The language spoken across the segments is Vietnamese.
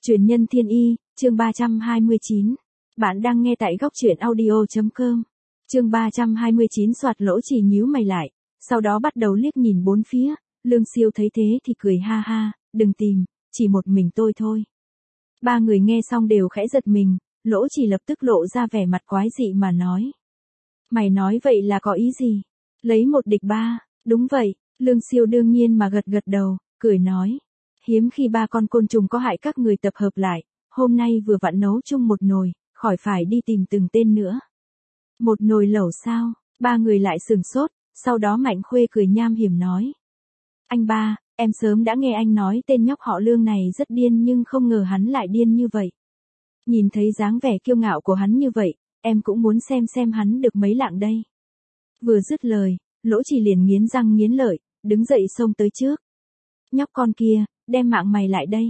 Truyền nhân thiên y, chương 329. Bạn đang nghe tại góc truyện audio.com. Chương 329 soạt Lỗ Trì nhíu mày lại, sau đó bắt đầu liếc nhìn bốn phía, Lương Siêu thấy thế thì cười ha ha, đừng tìm, chỉ một mình tôi thôi. Ba người nghe xong đều khẽ giật mình, Lỗ Trì lập tức lộ ra vẻ mặt quái dị mà nói. Mày nói vậy là có ý gì? Lấy một địch ba, đúng vậy, Lương Siêu đương nhiên mà gật gật đầu, cười nói. Hiếm khi ba con côn trùng có hại các người tập hợp lại, hôm nay vừa vặn nấu chung một nồi, khỏi phải đi tìm từng tên nữa. Một nồi lẩu sao? Ba người lại sửng sốt, sau đó Mạnh Khuê cười nham hiểm nói. Anh ba, em sớm đã nghe anh nói tên nhóc họ Lương này rất điên nhưng không ngờ hắn lại điên như vậy. Nhìn thấy dáng vẻ kiêu ngạo của hắn như vậy, em cũng muốn xem hắn được mấy lạng đây. Vừa dứt lời, Lỗ Trì liền nghiến răng nghiến lợi, đứng dậy xông tới trước. Nhóc con kia, đem mạng mày lại đây.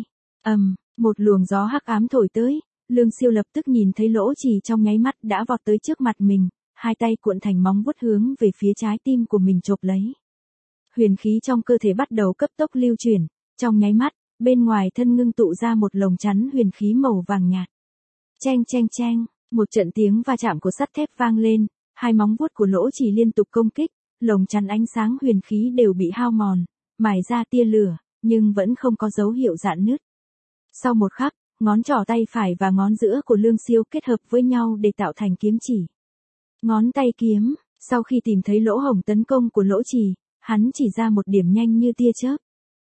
Một luồng gió hắc ám thổi tới, Lương Siêu lập tức nhìn thấy Lỗ Trì trong nháy mắt đã vọt tới trước mặt mình, hai tay cuộn thành móng vuốt hướng về phía trái tim của mình chộp lấy. Huyền khí trong cơ thể bắt đầu cấp tốc lưu chuyển, trong nháy mắt, bên ngoài thân ngưng tụ ra một lồng chắn huyền khí màu vàng nhạt. Cheng cheng cheng, một trận tiếng va chạm của sắt thép vang lên, hai móng vuốt của Lỗ Trì liên tục công kích, lồng chắn ánh sáng huyền khí đều bị hao mòn, mài ra tia lửa, nhưng vẫn không có dấu hiệu rạn nứt. Sau một khắc, ngón trỏ tay phải và ngón giữa của Lương Siêu kết hợp với nhau để tạo thành kiếm chỉ. Ngón tay kiếm, sau khi tìm thấy lỗ hổng tấn công của Lỗ Trì, hắn chỉ ra một điểm nhanh như tia chớp.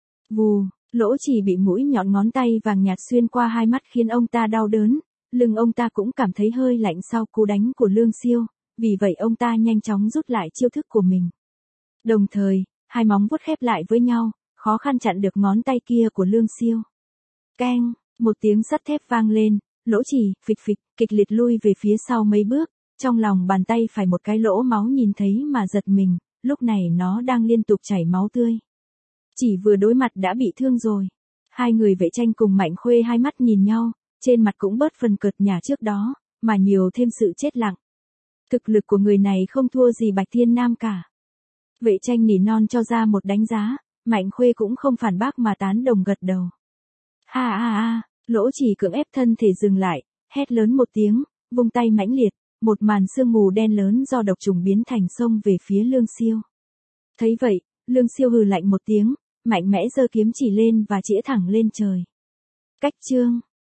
Vù, Lỗ Trì bị mũi nhọn ngón tay vàng nhạt xuyên qua hai mắt khiến ông ta đau đớn, lưng ông ta cũng cảm thấy hơi lạnh sau cú đánh của Lương Siêu, vì vậy ông ta nhanh chóng rút lại chiêu thức của mình. Đồng thời, hai móng vuốt khép lại với nhau, khó khăn chặn được ngón tay kia của Lương Siêu. Keng, một tiếng sắt thép vang lên, Lỗ Trì, phịch phịch, kịch liệt lui về phía sau mấy bước, trong lòng bàn tay phải một cái lỗ máu nhìn thấy mà giật mình, lúc này nó đang liên tục chảy máu tươi. Chỉ vừa đối mặt đã bị thương rồi. Hai người vệ tranh cùng Mạnh Khuê hai mắt nhìn nhau, trên mặt cũng bớt phần cợt nhả trước đó, mà nhiều thêm sự chết lặng. Thực lực của người này không thua gì Bạch Thiên Nam cả. Vệ tranh nỉ non cho ra một đánh giá, Mạnh Khuê cũng không phản bác mà tán đồng gật đầu. Lỗ Trì cưỡng ép thân thể dừng lại, hét lớn một tiếng, vung tay mãnh liệt, một màn sương mù đen lớn do độc trùng biến thành xông về phía Lương Siêu. Thấy vậy, Lương Siêu hừ lạnh một tiếng, mạnh mẽ giơ kiếm chỉ lên và chĩa thẳng lên trời. Cách chương